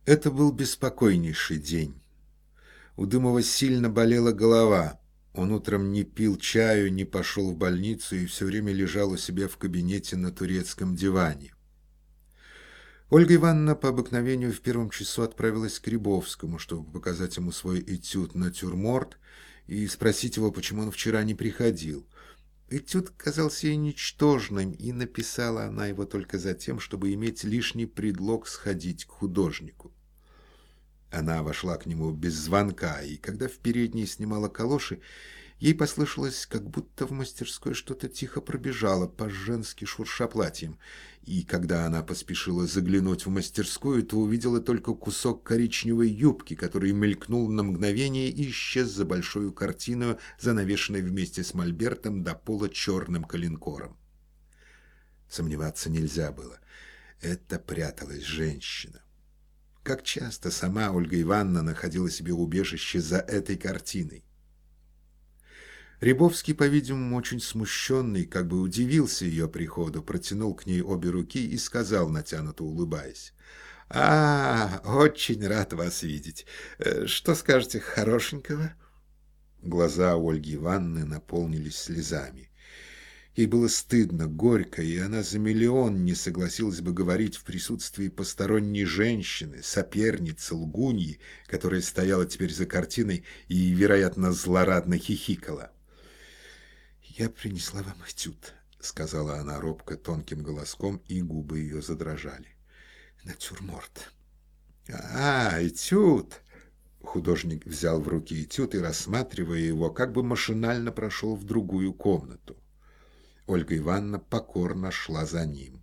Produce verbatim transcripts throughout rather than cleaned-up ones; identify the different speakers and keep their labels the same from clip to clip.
Speaker 1: Это был беспокойнейший день. У Дымова сильно болела голова. Он утром не пил чаю, не пошел в больницу и все время лежал у себя в кабинете на турецком диване. Ольга Ивановна по обыкновению в первом часу отправилась к Рябовскому, чтобы показать ему свой этюд «Натюрморт» и спросить его, почему он вчера не приходил. Этюд казался ей ничтожным, и написала она его только за тем, чтобы иметь лишний предлог сходить к художнику. Она вошла к нему без звонка, и когда в передней снимала калоши, ей послышалось, как будто в мастерской что-то тихо пробежало, по-женски шурша платьем, и когда она поспешила заглянуть в мастерскую, то увидела только кусок коричневой юбки, который мелькнул на мгновение и исчез за большую картину, занавешенной вместе с мольбертом до пола черным коленкором. Сомневаться нельзя было. Это пряталась женщина. Как часто сама Ольга Ивановна находила себе убежище за этой картиной. Рябовский, по-видимому, очень смущенный, как бы удивился ее приходу, протянул к ней обе руки и сказал, натянуто улыбаясь: «А, очень рад вас видеть. Что скажете хорошенького?» Глаза Ольги Ивановны наполнились слезами. Ей было стыдно, горько, и она за миллион не согласилась бы говорить в присутствии посторонней женщины, соперницы, лгуньи, которая стояла теперь за картиной и, вероятно, злорадно хихикала. «Я принесла вам этюд», — сказала она робко тонким голоском, и губы ее задрожали. «Натюрморт». «А, этюд!» Художник взял в руки этюд и, рассматривая его, как бы машинально прошел в другую комнату. Ольга Ивановна покорно шла за ним.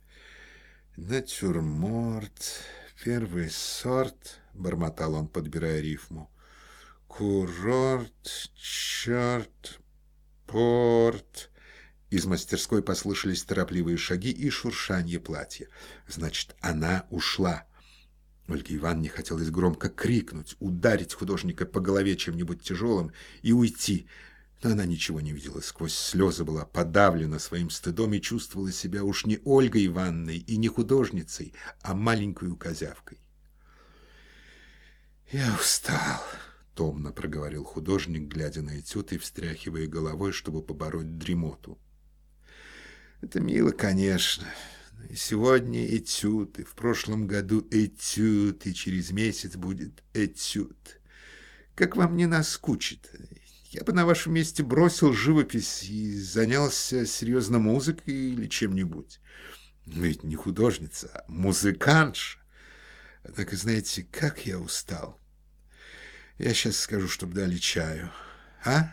Speaker 1: «Натюрморт, первый сорт», — бормотал он, подбирая рифму. «Курорт, черт, порт». Из мастерской послышались торопливые шаги и шуршанье платья. Значит, она ушла. Ольге Ивановне хотелось громко крикнуть, ударить художника по голове чем-нибудь тяжелым и уйти. Но она ничего не видела, сквозь слезы была подавлена своим стыдом и чувствовала себя уж не Ольгой Ивановной и не художницей, а маленькой козявкой. «Я устал», — томно проговорил художник, глядя на этюд и встряхивая головой, чтобы побороть дремоту. «Это мило, конечно. И сегодня этюд, и в прошлом году этюд, и через месяц будет этюд. Как вам не наскучит? Я бы на вашем месте бросил живопись и занялся серьезно музыкой или чем-нибудь. Ведь не художница, а музыкантша. Однако, знаете, как я устал. Я сейчас скажу, чтобы дали чаю. А?»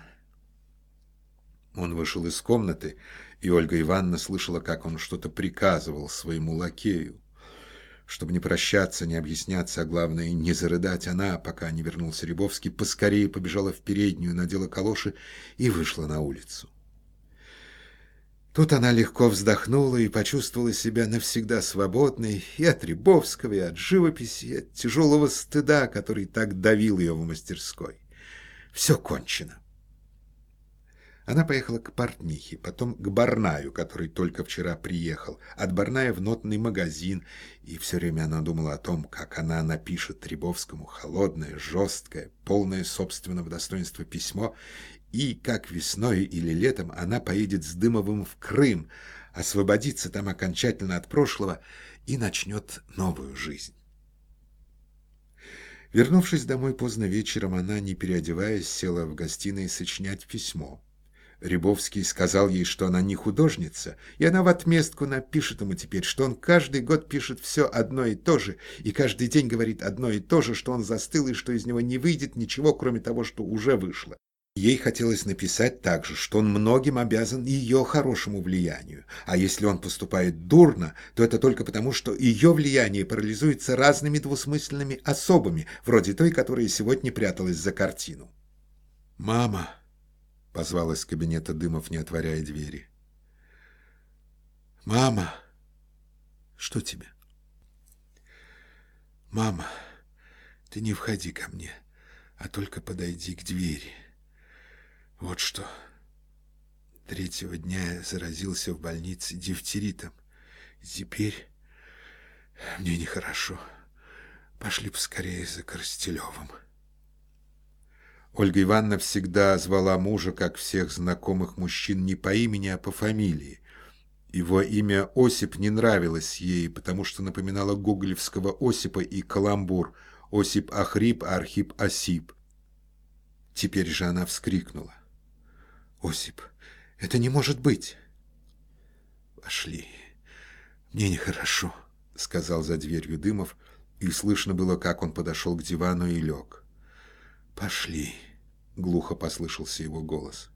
Speaker 1: Он вышел из комнаты, и Ольга Ивановна слышала, как он что-то приказывал своему лакею. Чтобы не прощаться, не объясняться, а главное, не зарыдать, она, пока не вернулся Рябовский, поскорее побежала в переднюю, надела калоши и вышла на улицу. Тут она легко вздохнула и почувствовала себя навсегда свободной и от Рябовского, и от живописи, и от тяжелого стыда, который так давил ее в мастерской. Все кончено. Она поехала к портнихе, потом к Барнаю, который только вчера приехал, от Барная в нотный магазин, и все время она думала о том, как она напишет Рябовскому холодное, жесткое, полное собственного достоинства письмо, и как весной или летом она поедет с Дымовым в Крым, освободится там окончательно от прошлого и начнет новую жизнь. Вернувшись домой поздно вечером, она, не переодеваясь, села в гостиной сочинять письмо. Рябовский сказал ей, что она не художница, и она в отместку напишет ему теперь, что он каждый год пишет все одно и то же, и каждый день говорит одно и то же, что он застыл, и что из него не выйдет ничего, кроме того, что уже вышло. Ей хотелось написать также, что он многим обязан ее хорошему влиянию, а если он поступает дурно, то это только потому, что ее влияние парализуется разными двусмысленными особами, вроде той, которая сегодня пряталась за картину. «Мама!» — позвал из кабинета Дымов, не отворяя двери. «Мама!» «Что тебе?» «Мама, ты не входи ко мне, а только подойди к двери. Вот что. Третьего дня я заразился в больнице дифтеритом. И теперь мне нехорошо. Пошли поскорее за Коростелевым. Ольга Ивановна всегда звала мужа, как всех знакомых мужчин, не по имени, а по фамилии. Его имя Осип не нравилось ей, потому что напоминало гоголевского Осипа и каламбур «Осип Ахрип, Архип Осип». Теперь же она вскрикнула: «Осип, это не может быть!» «Пошли, мне нехорошо», — сказал за дверью Дымов, и слышно было, как он подошел к дивану и лег. «Пошли», — глухо послышался его голос.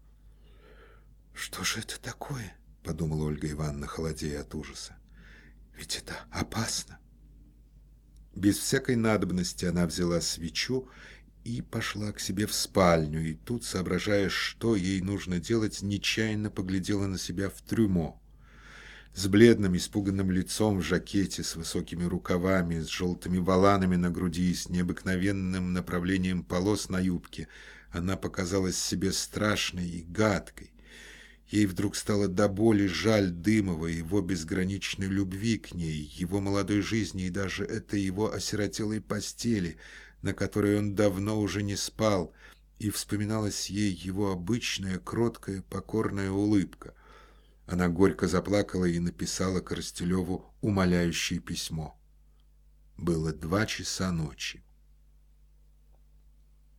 Speaker 1: «Что же это такое?» — подумала Ольга Ивановна, холодея от ужаса. «Ведь это опасно». Без всякой надобности она взяла свечу и пошла к себе в спальню, и тут, соображая, что ей нужно делать, нечаянно поглядела на себя в трюмо. С бледным, испуганным лицом в жакете, с высокими рукавами, с желтыми воланами на груди и с необыкновенным направлением полос на юбке, она показалась себе страшной и гадкой. Ей вдруг стало до боли жаль Дымова, его безграничной любви к ней, его молодой жизни и даже этой его осиротелой постели, на которой он давно уже не спал, и вспоминалась ей его обычная, кроткая, покорная улыбка. Она горько заплакала и написала Коростелеву умоляющее письмо. Было два часа ночи.